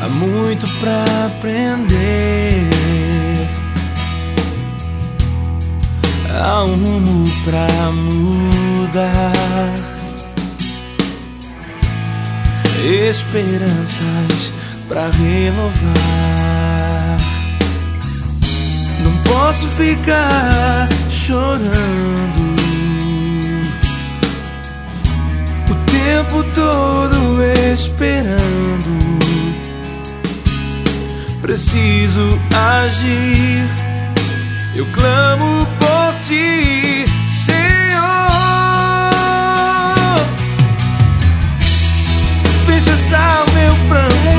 muito pra aprender, há um rumo pra mudar, esperanças pra renovar. Não posso ficar chorando o tempo todo esperando. Preciso agir, eu clamo por ti, Senhor. Vem cessar o meu pranto,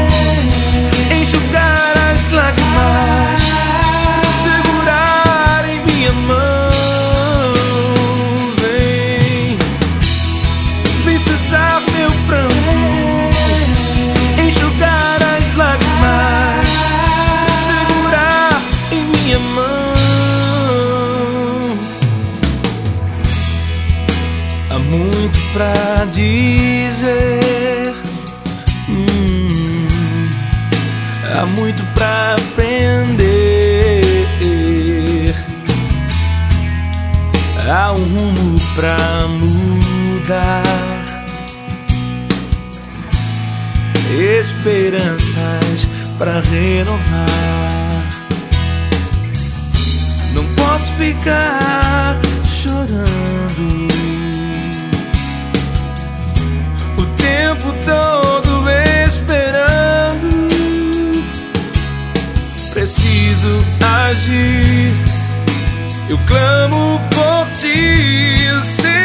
enxugar as lágrimas, segurar em minha mão. Vem cessar meu pranto, enxugar as lágrimas, segurar em minha mão. Há muito pra dizer, há muito pra aprender, há um rumo pra mudar, esperanças pra renovar. Não posso ficar chorando o tempo todo esperando. Preciso agir, eu clamo por ti, Senhor.